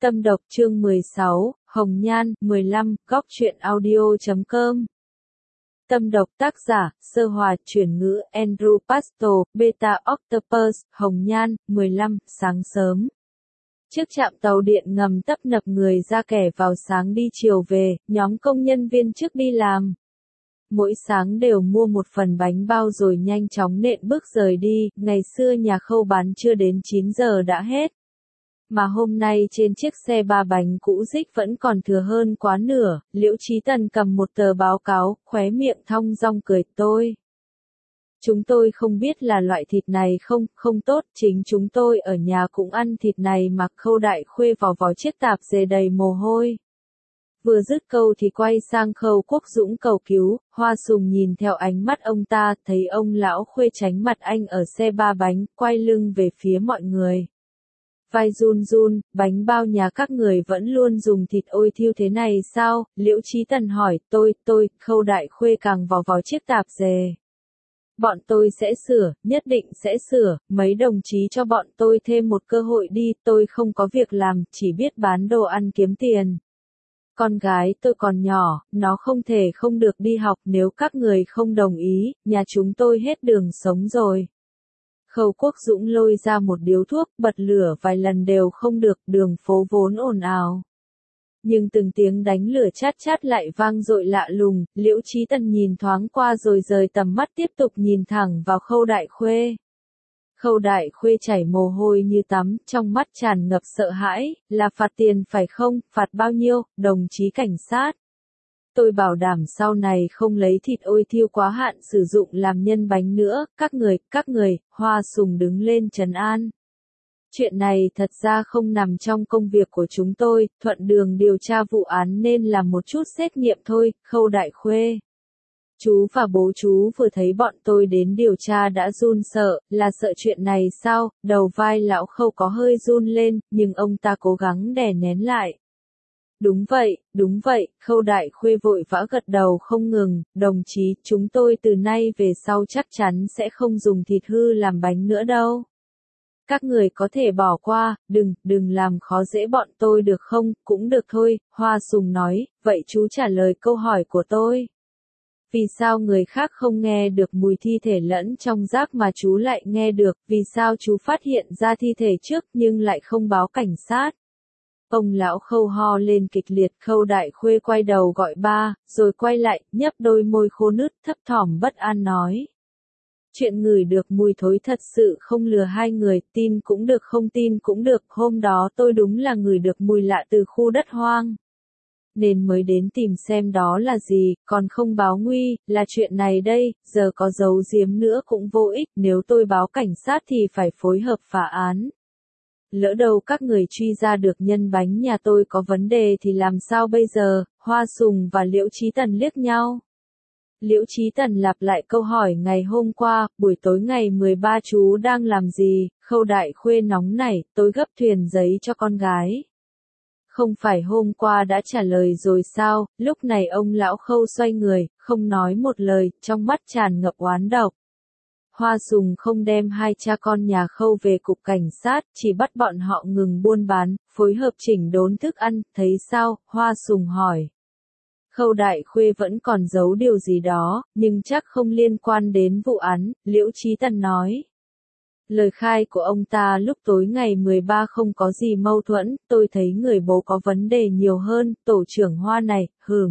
Tâm độc chương 16, Hồng Nhan, 15, góc truyện audio.com. Tâm độc tác giả, Sơ Hòa, chuyển ngữ, Andrew Pastor, Beta Octopus, Hồng Nhan, 15, sáng sớm. Trước trạm tàu điện ngầm tấp nập người ra kẻ vào sáng đi chiều về, nhóm công nhân viên trước đi làm. Mỗi sáng đều mua một phần bánh bao rồi nhanh chóng nện bước rời đi, ngày xưa nhà Khâu bán chưa đến 9 giờ đã hết. Mà hôm nay trên chiếc xe ba bánh cũ rích vẫn còn thừa hơn quá nửa, Liễu Chí Tần cầm một tờ báo cáo, khóe miệng thong dong cười chúng tôi không biết là loại thịt này không tốt, chính chúng tôi ở nhà cũng ăn thịt này mà. Khâu Đại Khuê vò vò chiếc tạp dề đầy mồ hôi. Vừa dứt câu thì quay sang Khâu Quốc Dũng cầu cứu, Hoa Sùng nhìn theo ánh mắt ông ta, thấy ông lão Khuê tránh mặt anh ở xe ba bánh, quay lưng về phía mọi người. Vai run run, bánh bao nhà các người vẫn luôn dùng thịt ôi thiêu thế này sao? Liễu Chí Tần hỏi, tôi, Khâu Đại Khuê càng vò vò chiếc tạp dề. Bọn tôi sẽ sửa, nhất định sẽ sửa, mấy đồng chí cho bọn tôi thêm một cơ hội đi, tôi không có việc làm, chỉ biết bán đồ ăn kiếm tiền. Con gái tôi còn nhỏ, nó không thể không được đi học, nếu các người không đồng ý, nhà chúng tôi hết đường sống rồi. Khâu Quốc Dũng lôi ra một điếu thuốc, bật lửa vài lần đều không được, đường phố vốn ồn ào. Nhưng từng tiếng đánh lửa chát chát lại vang dội lạ lùng, Liễu Chí Tần nhìn thoáng qua rồi rời tầm mắt tiếp tục nhìn thẳng vào Khâu Đại Khuê. Khâu Đại Khuê chảy mồ hôi như tắm, trong mắt tràn ngập sợ hãi, là phạt tiền phải không, phạt bao nhiêu, đồng chí cảnh sát? Tôi bảo đảm sau này không lấy thịt ôi thiêu quá hạn sử dụng làm nhân bánh nữa, các người, Hoa Sùng đứng lên trấn an. Chuyện này thật ra không nằm trong công việc của chúng tôi, thuận đường điều tra vụ án nên làm một chút xét nghiệm thôi, Khâu Đại Khuê. Chú và bố chú vừa thấy bọn tôi đến điều tra đã run sợ, là sợ chuyện này sao? Đầu vai lão Khâu có hơi run lên, nhưng ông ta cố gắng đè nén lại. Đúng vậy, Khâu Đại Khuê vội vã gật đầu không ngừng, đồng chí, chúng tôi từ nay về sau chắc chắn sẽ không dùng thịt hư làm bánh nữa đâu. Các người có thể bỏ qua, đừng làm khó dễ bọn tôi được không, cũng được thôi, Hoa Sùng nói, vậy chú trả lời câu hỏi của tôi. Vì sao người khác không nghe được mùi thi thể lẫn trong rác mà chú lại nghe được, vì sao chú phát hiện ra thi thể trước nhưng lại không báo cảnh sát? Ông lão Khâu ho lên kịch liệt, Khâu Đại Khuê quay đầu gọi ba, rồi quay lại, nhấp đôi môi khô nứt thấp thỏm bất an nói. Chuyện ngửi được mùi thối thật sự không lừa hai người, tin cũng được không tin cũng được, hôm đó tôi đúng là ngửi được mùi lạ từ khu đất hoang. Nên mới đến tìm xem đó là gì, còn không báo nguy, là chuyện này đây, giờ có giấu giếm nữa cũng vô ích, nếu tôi báo cảnh sát thì phải phối hợp phá án. Lỡ đâu các người truy ra được nhân bánh nhà tôi có vấn đề thì làm sao bây giờ? Hoa Sùng và Liễu Chí Tần liếc nhau. Liễu Chí Tần lặp lại câu hỏi ngày hôm qua, buổi tối ngày 13 chú đang làm gì? Khâu Đại Khuê nóng nảy, tôi gấp thuyền giấy cho con gái. Không phải hôm qua đã trả lời rồi sao? Lúc này ông lão Khâu xoay người, không nói một lời, trong mắt tràn ngập oán độc. Hoa Sùng không đem hai cha con nhà Khâu về cục cảnh sát, chỉ bắt bọn họ ngừng buôn bán, phối hợp chỉnh đốn thức ăn, thấy sao? Hoa Sùng hỏi. Khâu Đại Khuê vẫn còn giấu điều gì đó, nhưng chắc không liên quan đến vụ án, Liễu Chí Tần nói. Lời khai của ông ta lúc tối ngày 13 không có gì mâu thuẫn, tôi thấy người bố có vấn đề nhiều hơn, tổ trưởng Hoa này,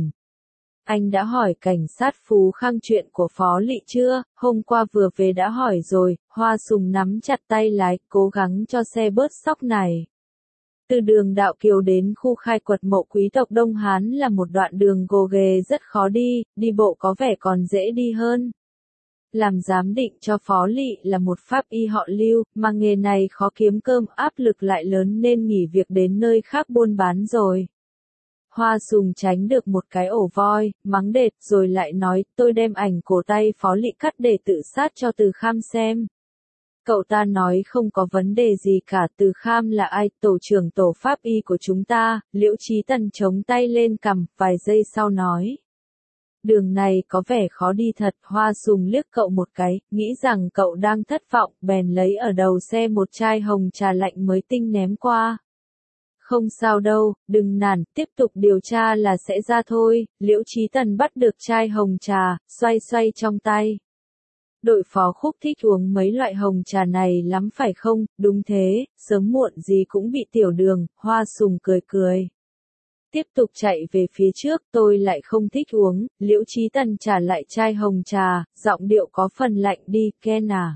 Anh đã hỏi cảnh sát Phú Khang chuyện của Phó Lị chưa? Hôm qua vừa về đã hỏi rồi, Hoa Sùng nắm chặt tay lái, cố gắng cho xe bớt sóc này. Từ đường Đạo Kiều đến khu khai quật mộ quý tộc Đông Hán là một đoạn đường gồ ghề rất khó đi bộ có vẻ còn dễ đi hơn. Làm giám định cho Phó Lị là một pháp y họ Lưu, mà nghề này khó kiếm cơm, áp lực lại lớn nên nghỉ việc đến nơi khác buôn bán rồi. Hoa Sùng tránh được một cái ổ voi, mắng đệt rồi lại nói, tôi đem ảnh cổ tay Phó Lị cắt để tự sát cho Từ Kham xem. Cậu ta nói không có vấn đề gì cả, Từ Kham là ai, tổ trưởng tổ pháp y của chúng ta, Liễu Chí Tần chống tay lên cằm, vài giây sau nói. Đường này có vẻ khó đi thật, Hoa Sùng liếc cậu một cái, nghĩ rằng cậu đang thất vọng, bèn lấy ở đầu xe một chai hồng trà lạnh mới tinh ném qua. Không sao đâu, đừng nản, tiếp tục điều tra là sẽ ra thôi. Liễu Chí Tần bắt được chai hồng trà, xoay xoay trong tay. Đội phó Khúc thích uống mấy loại hồng trà này lắm phải không? Đúng thế, sớm muộn gì cũng bị tiểu đường. Hoa Sùng cười cười. Tiếp tục chạy về phía trước, tôi lại không thích uống. Liễu Chí Tần trả lại chai hồng trà, giọng điệu có phần lạnh đi, Ken à.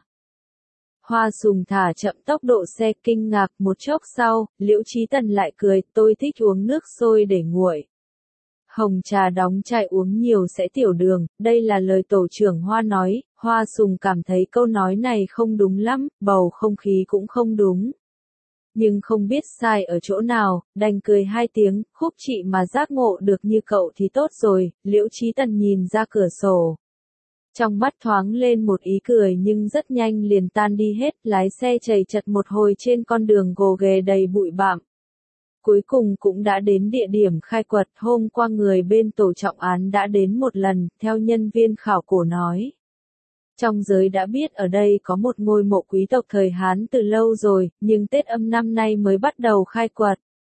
Hoa Sùng thả chậm tốc độ xe, kinh ngạc. Một chốc sau, Liễu Chí Tần lại cười, tôi thích uống nước sôi để nguội. Hồng trà đóng chai uống nhiều sẽ tiểu đường, đây là lời tổ trưởng Hoa nói. Hoa Sùng cảm thấy câu nói này không đúng lắm, bầu không khí cũng không đúng. Nhưng không biết sai ở chỗ nào, đành cười hai tiếng. Khúc chị mà giác ngộ được như cậu thì tốt rồi. Liễu Chí Tần nhìn ra cửa sổ. Trong mắt thoáng lên một ý cười nhưng rất nhanh liền tan đi hết, lái xe chầy chật một hồi trên con đường gồ ghề đầy bụi bặm. Cuối cùng cũng đã đến địa điểm khai quật. Hôm qua người bên tổ trọng án đã đến một lần, theo nhân viên khảo cổ nói. Trong giới đã biết ở đây có một ngôi mộ quý tộc thời Hán từ lâu rồi, nhưng Tết Âm năm nay mới bắt đầu khai quật.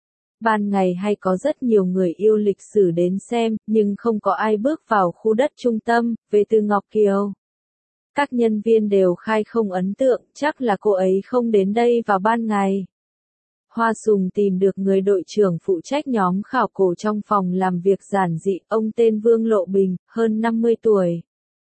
Ban ngày hay có rất nhiều người yêu lịch sử đến xem, nhưng không có ai bước vào khu đất trung tâm, về từ Ngọc Kiều. Các nhân viên đều khai không ấn tượng, chắc là cô ấy không đến đây vào ban ngày. Hoa Sùng tìm được người đội trưởng phụ trách nhóm khảo cổ trong phòng làm việc giản dị, ông tên Vương Lộ Bình, hơn 50 tuổi.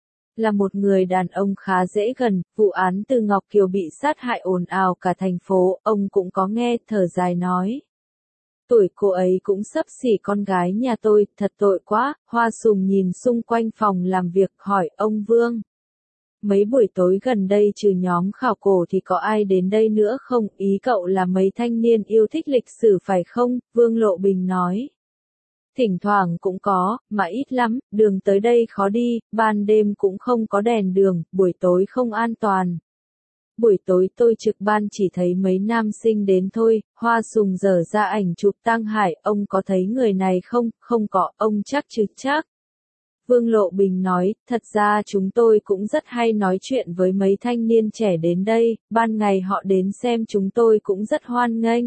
Là một người đàn ông khá dễ gần, vụ án từ Ngọc Kiều bị sát hại ồn ào cả thành phố, ông cũng có nghe, thở dài nói. Tuổi cô ấy cũng xấp xỉ con gái nhà tôi, thật tội quá. Hoa Sùng nhìn xung quanh phòng làm việc, hỏi ông Vương. Mấy buổi tối gần đây trừ nhóm khảo cổ thì có ai đến đây nữa không? Ý cậu là mấy thanh niên yêu thích lịch sử phải không? Vương Lộ Bình nói. Thỉnh thoảng cũng có, mà ít lắm, đường tới đây khó đi, ban đêm cũng không có đèn đường, buổi tối không an toàn. Buổi tối tôi trực ban chỉ thấy mấy nam sinh đến thôi. Hoa Sùng dở ra ảnh chụp Tăng Hải, ông có thấy người này không? Không có, ông chắc chứ chắc. Vương Lộ Bình nói, thật ra chúng tôi cũng rất hay nói chuyện với mấy thanh niên trẻ đến đây, ban ngày họ đến xem chúng tôi cũng rất hoan nghênh.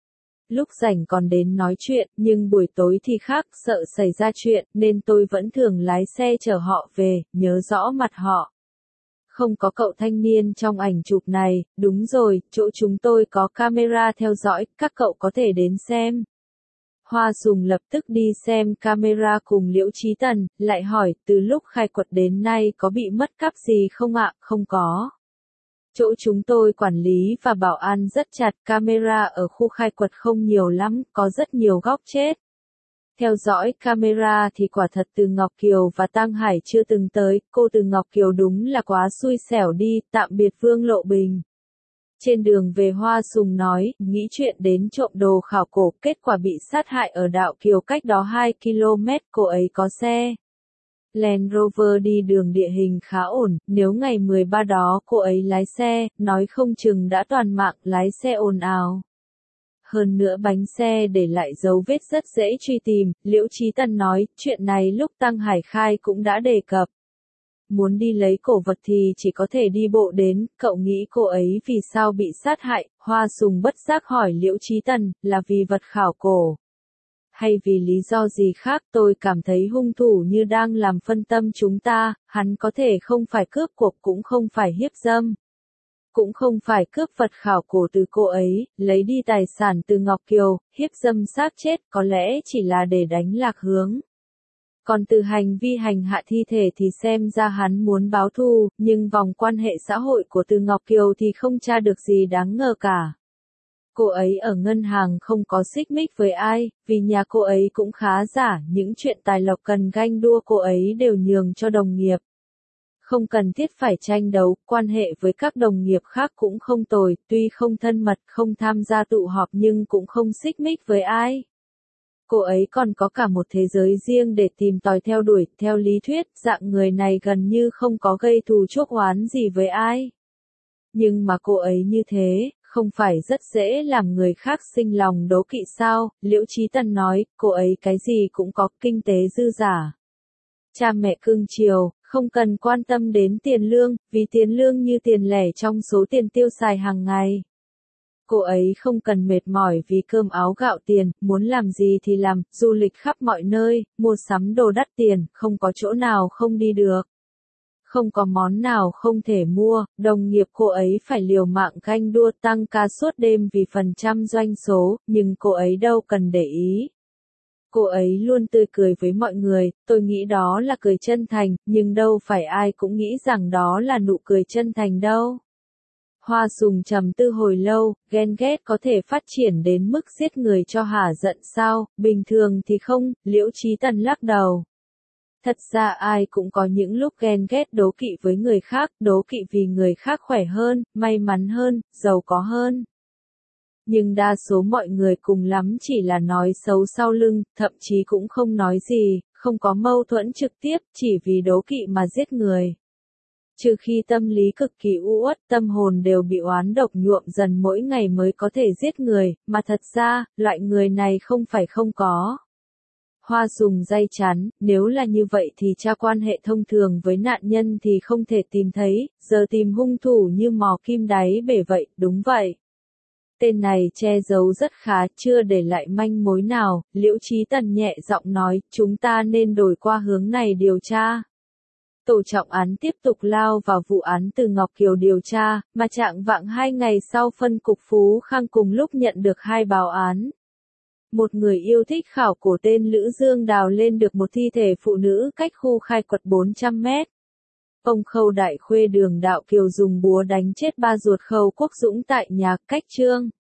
Lúc rảnh còn đến nói chuyện, nhưng buổi tối thì khác, sợ xảy ra chuyện, nên tôi vẫn thường lái xe chở họ về, nhớ rõ mặt họ. Không có cậu thanh niên trong ảnh chụp này, đúng rồi, chỗ chúng tôi có camera theo dõi, các cậu có thể đến xem. Hoa Sùng lập tức đi xem camera cùng Liễu Chí Tần, lại hỏi, từ lúc khai quật đến nay có bị mất cắp gì không ạ? Không có. Chỗ chúng tôi quản lý và bảo an rất chặt, camera ở khu khai quật không nhiều lắm, có rất nhiều góc chết. Theo dõi camera thì quả thật từ Ngọc Kiều và Tăng Hải chưa từng tới, cô từ Ngọc Kiều đúng là quá xui xẻo đi, tạm biệt Vương Lộ Bình. Trên đường về Hoa Sùng nói, nghĩ chuyện đến trộm đồ khảo cổ, kết quả bị sát hại ở Đạo Kiều cách đó 2 km, cô ấy có xe Land Rover đi đường địa hình khá ổn, nếu ngày 13 đó cô ấy lái xe, nói không chừng đã toàn mạng, lái xe ồn ào. Hơn nữa bánh xe để lại dấu vết rất dễ truy tìm, Liễu Chí Tần nói, chuyện này lúc Tăng Hải khai cũng đã đề cập. Muốn đi lấy cổ vật thì chỉ có thể đi bộ đến, cậu nghĩ cô ấy vì sao bị sát hại? Hoa Sùng bất giác hỏi Liễu Chí Tần, là vì vật khảo cổ. Hay vì lý do gì khác? Tôi cảm thấy hung thủ như đang làm phân tâm chúng ta, hắn có thể không phải cướp cuộc cũng không phải hiếp dâm. Cũng không phải cướp vật khảo cổ từ cô ấy, lấy đi tài sản từ Ngọc Kiều, hiếp dâm xác chết, có lẽ chỉ là để đánh lạc hướng. Còn từ hành vi hành hạ thi thể thì xem ra hắn muốn báo thù, nhưng vòng quan hệ xã hội của Từ Ngọc Kiều thì không tra được gì đáng ngờ cả. Cô ấy ở ngân hàng không có xích mích với ai, vì nhà cô ấy cũng khá giả, những chuyện tài lộc cần ganh đua cô ấy đều nhường cho đồng nghiệp. Không cần thiết phải tranh đấu, quan hệ với các đồng nghiệp khác cũng không tồi, tuy không thân mật, không tham gia tụ họp nhưng cũng không xích mích với ai. Cô ấy còn có cả một thế giới riêng để tìm tòi theo đuổi, theo lý thuyết, dạng người này gần như không có gây thù chuốc oán gì với ai. Nhưng mà cô ấy như thế, không phải rất dễ làm người khác sinh lòng đố kỵ sao? Liễu Chí Tần nói, cô ấy cái gì cũng có, kinh tế dư giả. Cha mẹ cưng chiều, không cần quan tâm đến tiền lương, vì tiền lương như tiền lẻ trong số tiền tiêu xài hàng ngày. Cô ấy không cần mệt mỏi vì cơm áo gạo tiền, muốn làm gì thì làm, du lịch khắp mọi nơi, mua sắm đồ đắt tiền, không có chỗ nào không đi được. Không có món nào không thể mua, đồng nghiệp cô ấy phải liều mạng ganh đua tăng ca suốt đêm vì phần trăm doanh số, nhưng cô ấy đâu cần để ý. Cô ấy luôn tươi cười với mọi người, tôi nghĩ đó là cười chân thành, nhưng đâu phải ai cũng nghĩ rằng đó là nụ cười chân thành đâu. Hoa Sùng trầm tư hồi lâu, ghen ghét có thể phát triển đến mức giết người cho hả giận sao, bình thường thì không, Liễu Chí Tần lắc đầu. Thật ra ai cũng có những lúc ghen ghét đố kỵ với người khác, đố kỵ vì người khác khỏe hơn, may mắn hơn, giàu có hơn. Nhưng đa số mọi người cùng lắm chỉ là nói xấu sau lưng, thậm chí cũng không nói gì, không có mâu thuẫn trực tiếp, chỉ vì đố kỵ mà giết người. Trừ khi tâm lý cực kỳ u uất, tâm hồn đều bị oán độc nhuộm dần mỗi ngày mới có thể giết người, mà thật ra, loại người này không phải không có. Hoa Sùng day chán, nếu là như vậy thì tra quan hệ thông thường với nạn nhân thì không thể tìm thấy, giờ tìm hung thủ như mò kim đáy bể vậy, đúng vậy. Tên này che giấu rất khá, chưa để lại manh mối nào, Liễu Chí Tần nhẹ giọng nói, chúng ta nên đổi qua hướng này điều tra. Tổ trọng án tiếp tục lao vào vụ án từ Ngọc Kiều điều tra, mà trạng vạng 2 ngày sau phân cục Phú Khang cùng lúc nhận được 2 báo án. Một người yêu thích khảo cổ tên Lữ Dương đào lên được một thi thể phụ nữ cách khu khai quật 400 mét. Ông Khâu Đại Khuê Đường Đạo Kiều dùng búa đánh chết ba ruột Khâu Quốc Dũng tại nhà cách Trương.